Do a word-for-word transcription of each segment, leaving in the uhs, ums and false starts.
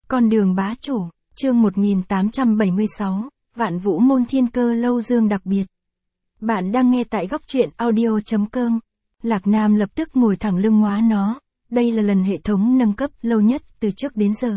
Con đường bá chủ, chương một nghìn tám trăm bảy mươi sáu, Vạn Vũ Môn Thiên Cơ Lâu Dương đặc biệt. Bạn đang nghe tại góc truyện audio.com. Lạc Nam lập tức ngồi thẳng lưng ngóa nó, đây là lần hệ thống nâng cấp lâu nhất từ trước đến giờ.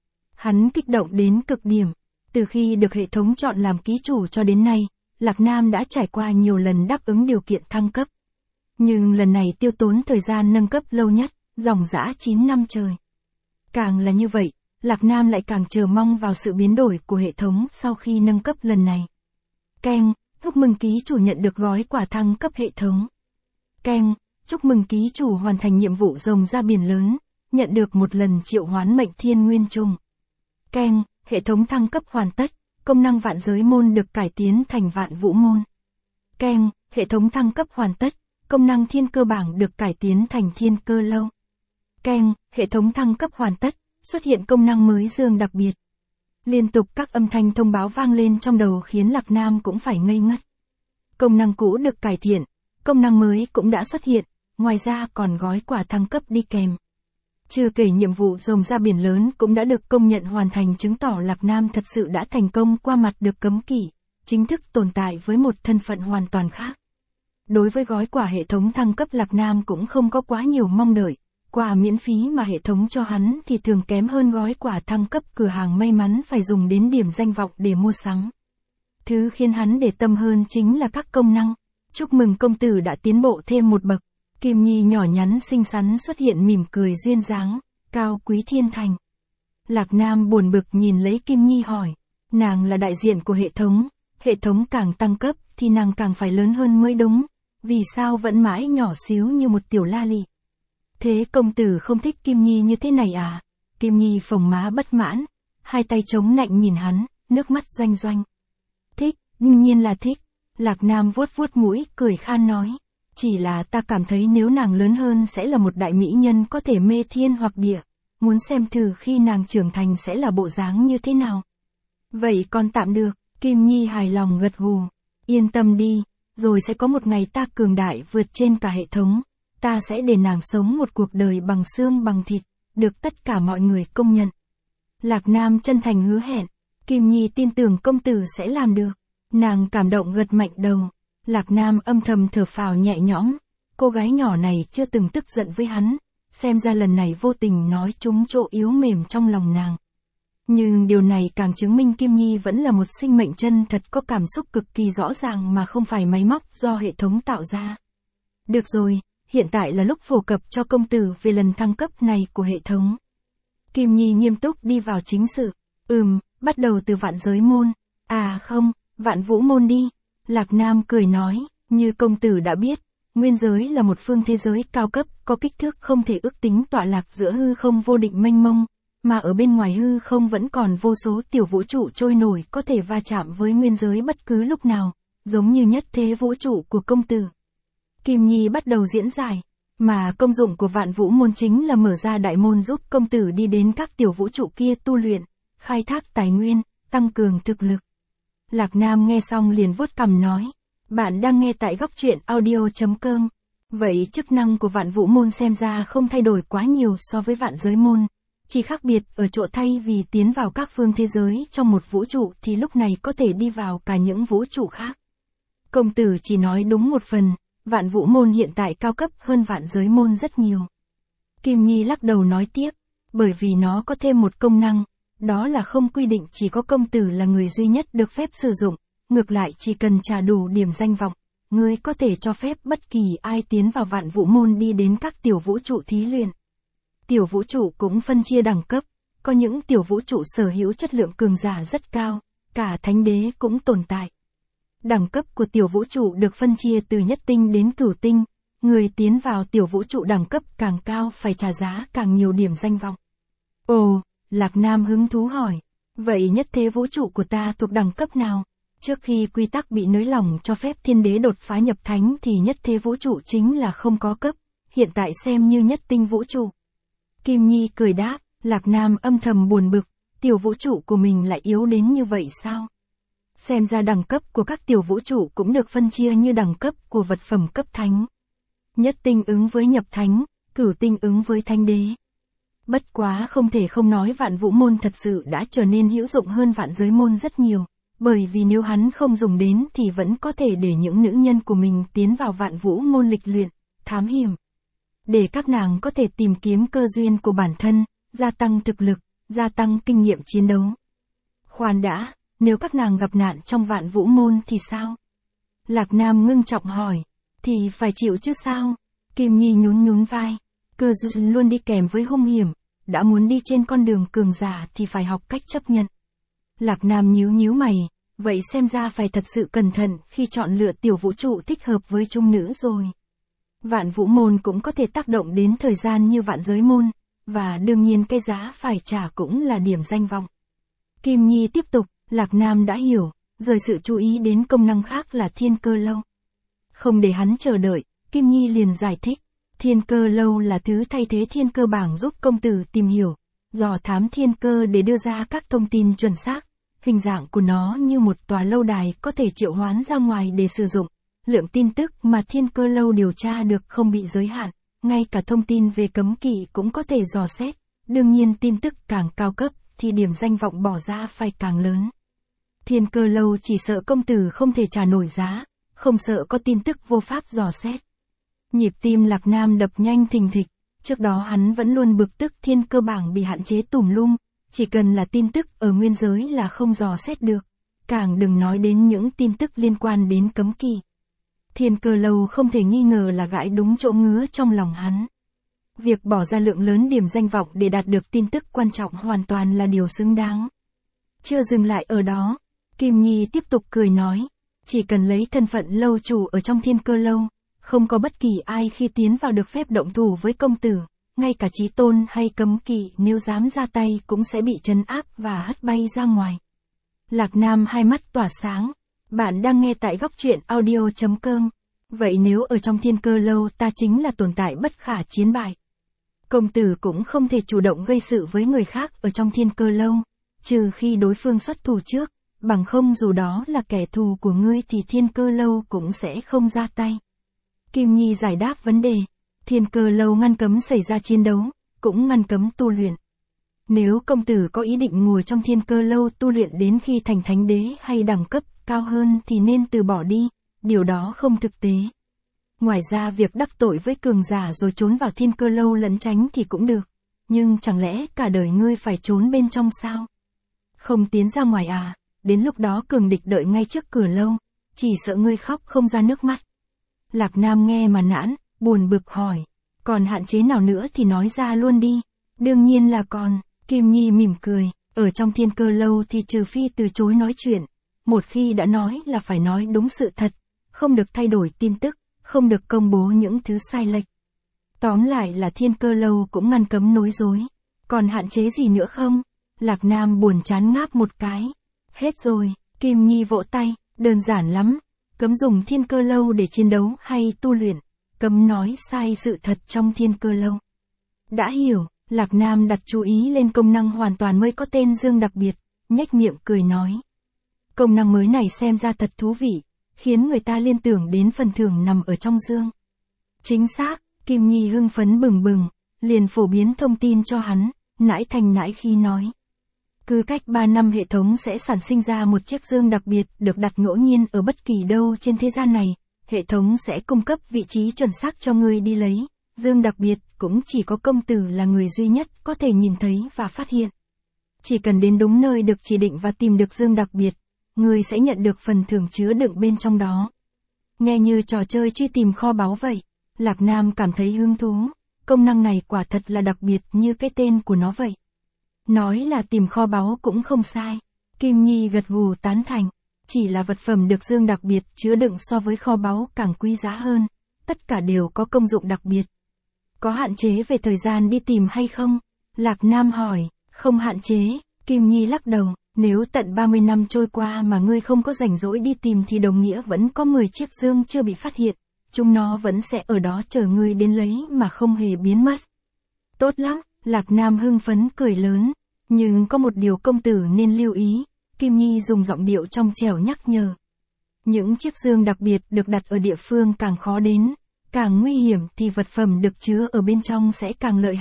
Hắn kích động đến cực điểm, từ khi được hệ thống chọn làm ký chủ cho đến nay, Lạc Nam đã trải qua nhiều lần đáp ứng điều kiện thăng cấp. Nhưng lần này tiêu tốn thời gian nâng cấp lâu nhất, dòng dã chín năm trời. Càng là như vậy, Lạc Nam lại càng chờ mong vào sự biến đổi của hệ thống sau khi nâng cấp lần này. Keng, chúc mừng ký chủ nhận được gói quà thăng cấp hệ thống. Keng, chúc mừng ký chủ hoàn thành nhiệm vụ rồng ra biển lớn, nhận được một lần triệu hoán mệnh thiên nguyên trùng. Keng, hệ thống thăng cấp hoàn tất, công năng vạn giới môn được cải tiến thành vạn vũ môn. Keng, hệ thống thăng cấp hoàn tất, công năng thiên cơ bảng được cải tiến thành thiên cơ lâu. Keng, hệ thống thăng cấp hoàn tất, xuất hiện công năng mới dương đặc biệt. Liên tục các âm thanh thông báo vang lên trong đầu khiến Lạc Nam cũng phải ngây ngất. Công năng cũ được cải thiện, công năng mới cũng đã xuất hiện, ngoài ra còn gói quà thăng cấp đi kèm. Chưa kể nhiệm vụ rồng ra biển lớn cũng đã được công nhận hoàn thành, chứng tỏ Lạc Nam thật sự đã thành công qua mặt được cấm kỵ, chính thức tồn tại với một thân phận hoàn toàn khác. Đối với gói quà hệ thống thăng cấp, Lạc Nam cũng không có quá nhiều mong đợi. Quà miễn phí mà hệ thống cho hắn thì thường kém hơn gói quà thăng cấp cửa hàng may mắn phải dùng đến điểm danh vọng để mua sắm. Thứ khiến hắn để tâm hơn chính là các công năng. Chúc mừng công tử đã tiến bộ thêm một bậc. Kim Nhi nhỏ nhắn xinh xắn xuất hiện mỉm cười duyên dáng, cao quý thiên thành. Lạc Nam buồn bực nhìn lấy Kim Nhi hỏi, nàng là đại diện của hệ thống, hệ thống càng tăng cấp thì nàng càng phải lớn hơn mới đúng, vì sao vẫn mãi nhỏ xíu như một tiểu la lị? Thế công tử không thích Kim Nhi như thế này à? Kim Nhi phồng má bất mãn, hai tay chống nạnh nhìn hắn, nước mắt doanh doanh. Thích, đương nhiên là thích. Lạc Nam vuốt vuốt mũi, cười khan nói. Chỉ là ta cảm thấy nếu nàng lớn hơn sẽ là một đại mỹ nhân có thể mê thiên hoặc địa. Muốn xem thử khi nàng trưởng thành sẽ là bộ dáng như thế nào. Vậy còn tạm được, Kim Nhi hài lòng gật gù. Yên tâm đi, rồi sẽ có một ngày ta cường đại vượt trên cả hệ thống. Ta sẽ để nàng sống một cuộc đời bằng xương bằng thịt, được tất cả mọi người công nhận. Lạc Nam chân thành hứa hẹn, Kim Nhi tin tưởng công tử sẽ làm được. Nàng cảm động gật mạnh đầu. Lạc Nam âm thầm thở phào nhẹ nhõm, cô gái nhỏ này chưa từng tức giận với hắn, xem ra lần này vô tình nói trúng chỗ yếu mềm trong lòng nàng. Nhưng điều này càng chứng minh Kim Nhi vẫn là một sinh mệnh chân thật có cảm xúc cực kỳ rõ ràng mà không phải máy móc do hệ thống tạo ra. Được rồi. Hiện tại là lúc phổ cập cho công tử về lần thăng cấp này của hệ thống. Kim Nhi nghiêm túc đi vào chính sự. Ừm, bắt đầu từ vạn giới môn. À không, vạn vũ môn đi. Lạc Nam cười nói, như công tử đã biết, nguyên giới là một phương thế giới cao cấp, có kích thước không thể ước tính, tọa lạc giữa hư không vô định mênh mông, mà ở bên ngoài hư không vẫn còn vô số tiểu vũ trụ trôi nổi có thể va chạm với nguyên giới bất cứ lúc nào, giống như nhất thế vũ trụ của công tử. Kim Nhi bắt đầu diễn giải, mà công dụng của vạn vũ môn chính là mở ra đại môn giúp công tử đi đến các tiểu vũ trụ kia tu luyện, khai thác tài nguyên, tăng cường thực lực. Lạc Nam nghe xong liền vuốt cằm nói, bạn đang nghe tại góc truyện audio.com. Vậy chức năng của vạn vũ môn xem ra không thay đổi quá nhiều so với vạn giới môn, chỉ khác biệt ở chỗ thay vì tiến vào các phương thế giới trong một vũ trụ thì lúc này có thể đi vào cả những vũ trụ khác. Công tử chỉ nói đúng một phần. Vạn vũ môn hiện tại cao cấp hơn vạn giới môn rất nhiều. Kim Nhi lắc đầu nói tiếp, bởi vì nó có thêm một công năng, đó là không quy định chỉ có công tử là người duy nhất được phép sử dụng, ngược lại chỉ cần trả đủ điểm danh vọng, ngươi có thể cho phép bất kỳ ai tiến vào vạn vũ môn đi đến các tiểu vũ trụ thí luyện. Tiểu vũ trụ cũng phân chia đẳng cấp, có những tiểu vũ trụ sở hữu chất lượng cường giả rất cao, cả thánh đế cũng tồn tại. Đẳng cấp của tiểu vũ trụ được phân chia từ nhất tinh đến cửu tinh, người tiến vào tiểu vũ trụ đẳng cấp càng cao phải trả giá càng nhiều điểm danh vọng. Ồ, Lạc Nam hứng thú hỏi, vậy nhất thế vũ trụ của ta thuộc đẳng cấp nào? Trước khi quy tắc bị nới lỏng cho phép thiên đế đột phá nhập thánh thì nhất thế vũ trụ chính là không có cấp, hiện tại xem như nhất tinh vũ trụ. Kim Nhi cười đáp, Lạc Nam âm thầm buồn bực, tiểu vũ trụ của mình lại yếu đến như vậy sao? Xem ra đẳng cấp của các tiểu vũ trụ cũng được phân chia như đẳng cấp của vật phẩm cấp thánh. Nhất tinh ứng với nhập thánh, cửu tinh ứng với thánh đế. Bất quá không thể không nói Vạn Vũ Môn thật sự đã trở nên hữu dụng hơn Vạn Giới Môn rất nhiều, bởi vì nếu hắn không dùng đến thì vẫn có thể để những nữ nhân của mình tiến vào Vạn Vũ Môn lịch luyện, thám hiểm. Để các nàng có thể tìm kiếm cơ duyên của bản thân, gia tăng thực lực, gia tăng kinh nghiệm chiến đấu. Khoan đã, nếu các nàng gặp nạn trong Vạn Vũ Môn thì sao? Lạc Nam ngưng trọng hỏi, thì phải chịu chứ sao? Kim Nhi nhún nhún vai, cơ duyên luôn đi kèm với hung hiểm, đã muốn đi trên con đường cường giả thì phải học cách chấp nhận. Lạc Nam nhíu nhíu mày, vậy xem ra phải thật sự cẩn thận khi chọn lựa tiểu vũ trụ thích hợp với trung nữ rồi. Vạn Vũ Môn cũng có thể tác động đến thời gian như Vạn Giới Môn, và đương nhiên cái giá phải trả cũng là điểm danh vọng. Kim Nhi tiếp tục, Lạc Nam đã hiểu, rời sự chú ý đến công năng khác là Thiên Cơ Lâu. Không để hắn chờ đợi, Kim Nhi liền giải thích, Thiên Cơ Lâu là thứ thay thế Thiên Cơ Bảng giúp công tử tìm hiểu, dò thám thiên cơ để đưa ra các thông tin chuẩn xác. Hình dạng của nó như một tòa lâu đài có thể triệu hoán ra ngoài để sử dụng. Lượng tin tức mà Thiên Cơ Lâu điều tra được không bị giới hạn, ngay cả thông tin về cấm kỵ cũng có thể dò xét. Đương nhiên tin tức càng cao cấp thì điểm danh vọng bỏ ra phải càng lớn. Thiên Cơ Lâu chỉ sợ công tử không thể trả nổi giá, không sợ có tin tức vô pháp dò xét. Nhịp tim Lạc Nam đập nhanh thình thịch, trước đó hắn vẫn luôn bực tức Thiên Cơ Bảng bị hạn chế tùm lum, chỉ cần là tin tức ở nguyên giới là không dò xét được, càng đừng nói đến những tin tức liên quan đến cấm kỵ. Thiên Cơ Lâu không thể nghi ngờ là gãi đúng chỗ ngứa trong lòng hắn. Việc bỏ ra lượng lớn điểm danh vọng để đạt được tin tức quan trọng hoàn toàn là điều xứng đáng. Chưa dừng lại ở đó, Kim Nhi tiếp tục cười nói, chỉ cần lấy thân phận lâu chủ ở trong Thiên Cơ Lâu, không có bất kỳ ai khi tiến vào được phép động thủ với công tử, ngay cả chí tôn hay cấm kỵ nếu dám ra tay cũng sẽ bị trấn áp và hất bay ra ngoài. Lạc Nam hai mắt tỏa sáng, bạn đang nghe tại góc truyện audio chấm com. Vậy nếu ở trong Thiên Cơ Lâu ta chính là tồn tại bất khả chiến bại. Công tử cũng không thể chủ động gây sự với người khác ở trong Thiên Cơ Lâu, trừ khi đối phương xuất thủ trước, bằng không dù đó là kẻ thù của ngươi thì Thiên Cơ Lâu cũng sẽ không ra tay. Kim Nhi giải đáp vấn đề, Thiên Cơ Lâu ngăn cấm xảy ra chiến đấu, cũng ngăn cấm tu luyện. Nếu công tử có ý định ngồi trong Thiên Cơ Lâu tu luyện đến khi thành thánh đế hay đẳng cấp cao hơn thì nên từ bỏ đi, điều đó không thực tế. Ngoài ra việc đắc tội với cường giả rồi trốn vào Thiên Cơ Lâu lẩn tránh thì cũng được, nhưng chẳng lẽ cả đời ngươi phải trốn bên trong sao? Không tiến ra ngoài à, đến lúc đó cường địch đợi ngay trước cửa lâu, chỉ sợ ngươi khóc không ra nước mắt. Lạc Nam nghe mà nản, buồn bực hỏi, còn hạn chế nào nữa thì nói ra luôn đi. Đương nhiên là còn, Kim Nhi mỉm cười, ở trong Thiên Cơ Lâu thì trừ phi từ chối nói chuyện, một khi đã nói là phải nói đúng sự thật, không được thay đổi tin tức, không được công bố những thứ sai lệch. Tóm lại là Thiên Cơ Lâu cũng ngăn cấm nói dối, còn hạn chế gì nữa không? Lạc Nam buồn chán ngáp một cái. Hết rồi, Kim Nhi vỗ tay, đơn giản lắm, cấm dùng Thiên Cơ Lâu để chiến đấu hay tu luyện, cấm nói sai sự thật trong Thiên Cơ Lâu. Đã hiểu, Lạc Nam đặt chú ý lên công năng hoàn toàn mới có tên Dương đặc biệt, nhếch miệng cười nói. Công năng mới này xem ra thật thú vị, khiến người ta liên tưởng đến phần thưởng nằm ở trong Dương. Chính xác, Kim Nhi hưng phấn bừng bừng, liền phổ biến thông tin cho hắn, nãi thành nãi khi nói. Cứ cách ba năm hệ thống sẽ sản sinh ra một chiếc Dương đặc biệt được đặt ngẫu nhiên ở bất kỳ đâu trên thế gian này, hệ thống sẽ cung cấp vị trí chuẩn xác cho người đi lấy. Dương đặc biệt cũng chỉ có công tử là người duy nhất có thể nhìn thấy và phát hiện. Chỉ cần đến đúng nơi được chỉ định và tìm được Dương đặc biệt, người sẽ nhận được phần thưởng chứa đựng bên trong đó. Nghe như trò chơi truy tìm kho báu vậy, Lạc Nam cảm thấy hứng thú, công năng này quả thật là đặc biệt như cái tên của nó vậy. Nói là tìm kho báu cũng không sai, Kim Nhi gật gù tán thành, chỉ là vật phẩm được Dương đặc biệt chứa đựng so với kho báu càng quý giá hơn, tất cả đều có công dụng đặc biệt. Có hạn chế về thời gian đi tìm hay không? Lạc Nam hỏi, không hạn chế, Kim Nhi lắc đầu, nếu tận ba mươi năm trôi qua mà ngươi không có rảnh rỗi đi tìm thì đồng nghĩa vẫn có mười chiếc Dương chưa bị phát hiện, chúng nó vẫn sẽ ở đó chờ ngươi đến lấy mà không hề biến mất. Tốt lắm, Lạc Nam hưng phấn cười lớn, nhưng có một điều công tử nên lưu ý, Kim Nhi dùng giọng điệu trong trẻo nhắc nhở. Những chiếc Dương đặc biệt được đặt ở địa phương càng khó đến, càng nguy hiểm thì vật phẩm được chứa ở bên trong sẽ càng lợi hại,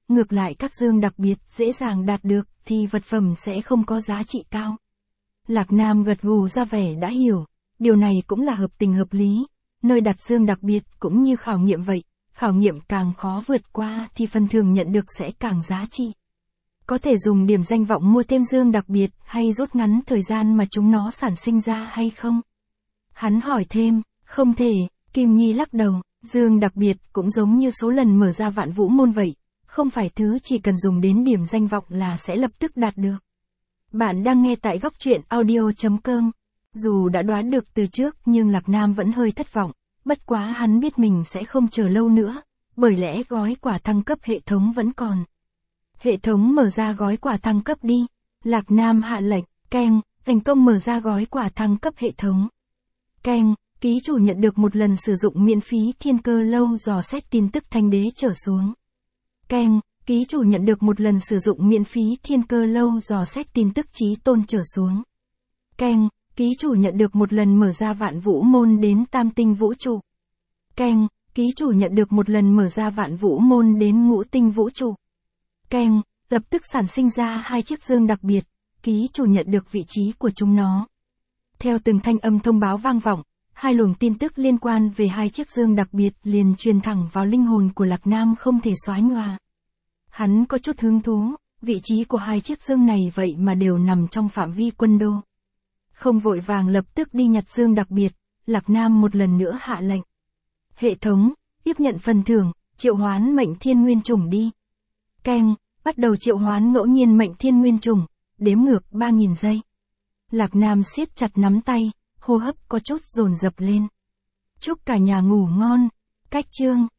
ngược lại các dương đặc biệt dễ dàng đạt được thì vật phẩm sẽ không có giá trị cao. Lạc Nam gật gù ra vẻ đã hiểu, điều này cũng là hợp tình hợp lý, nơi đặt dương đặc biệt cũng như khảo nghiệm vậy, khảo nghiệm càng khó vượt qua thì phần thưởng nhận được sẽ càng giá trị. Có thể dùng điểm danh vọng mua thêm dương đặc biệt hay rút ngắn thời gian mà chúng nó sản sinh ra hay không? Hắn hỏi thêm, không thể, Kim Nhi lắc đầu, dương đặc biệt cũng giống như số lần mở ra vạn vũ môn vậy, không phải thứ chỉ cần dùng đến điểm danh vọng là sẽ lập tức đạt được. Bạn đang nghe tại góc truyện audio chấm com. Dù đã đoán được từ trước nhưng Lạc Nam vẫn hơi thất vọng, bất quá hắn biết mình sẽ không chờ lâu nữa, bởi lẽ gói quà thăng cấp hệ thống vẫn còn. Hệ thống mở ra gói quà thăng cấp đi. Lạc Nam hạ lệnh, keng, thành công mở ra gói quà thăng cấp hệ thống. Keng, ký chủ nhận được một lần sử dụng miễn phí thiên cơ lâu dò xét tin tức thanh đế trở xuống. Keng, ký chủ nhận được một lần sử dụng miễn phí thiên cơ lâu dò xét tin tức chí tôn trở xuống. Keng, ký chủ nhận được một lần mở ra vạn vũ môn đến tam tinh vũ trụ. Keng, ký chủ nhận được một lần mở ra vạn vũ môn đến ngũ tinh vũ trụ. Keng, lập tức sản sinh ra hai chiếc dương đặc biệt, ký chủ nhận được vị trí của chúng nó. Theo từng thanh âm thông báo vang vọng, hai luồng tin tức liên quan về hai chiếc dương đặc biệt liền truyền thẳng vào linh hồn của Lạc Nam không thể xóa nhòa. Hắn có chút hứng thú, vị trí của hai chiếc dương này vậy mà đều nằm trong phạm vi quân đô. Không vội vàng lập tức đi nhặt dương đặc biệt, Lạc Nam một lần nữa hạ lệnh. Hệ thống, tiếp nhận phần thưởng, triệu hoán mệnh thiên nguyên trùng đi. Keng, bắt đầu triệu hoán ngẫu nhiên mệnh thiên nguyên trùng, đếm ngược ba nghìn giây. Lạc Nam siết chặt nắm tay, hô hấp có chút dồn dập lên. Chúc cả nhà ngủ ngon. Cách chương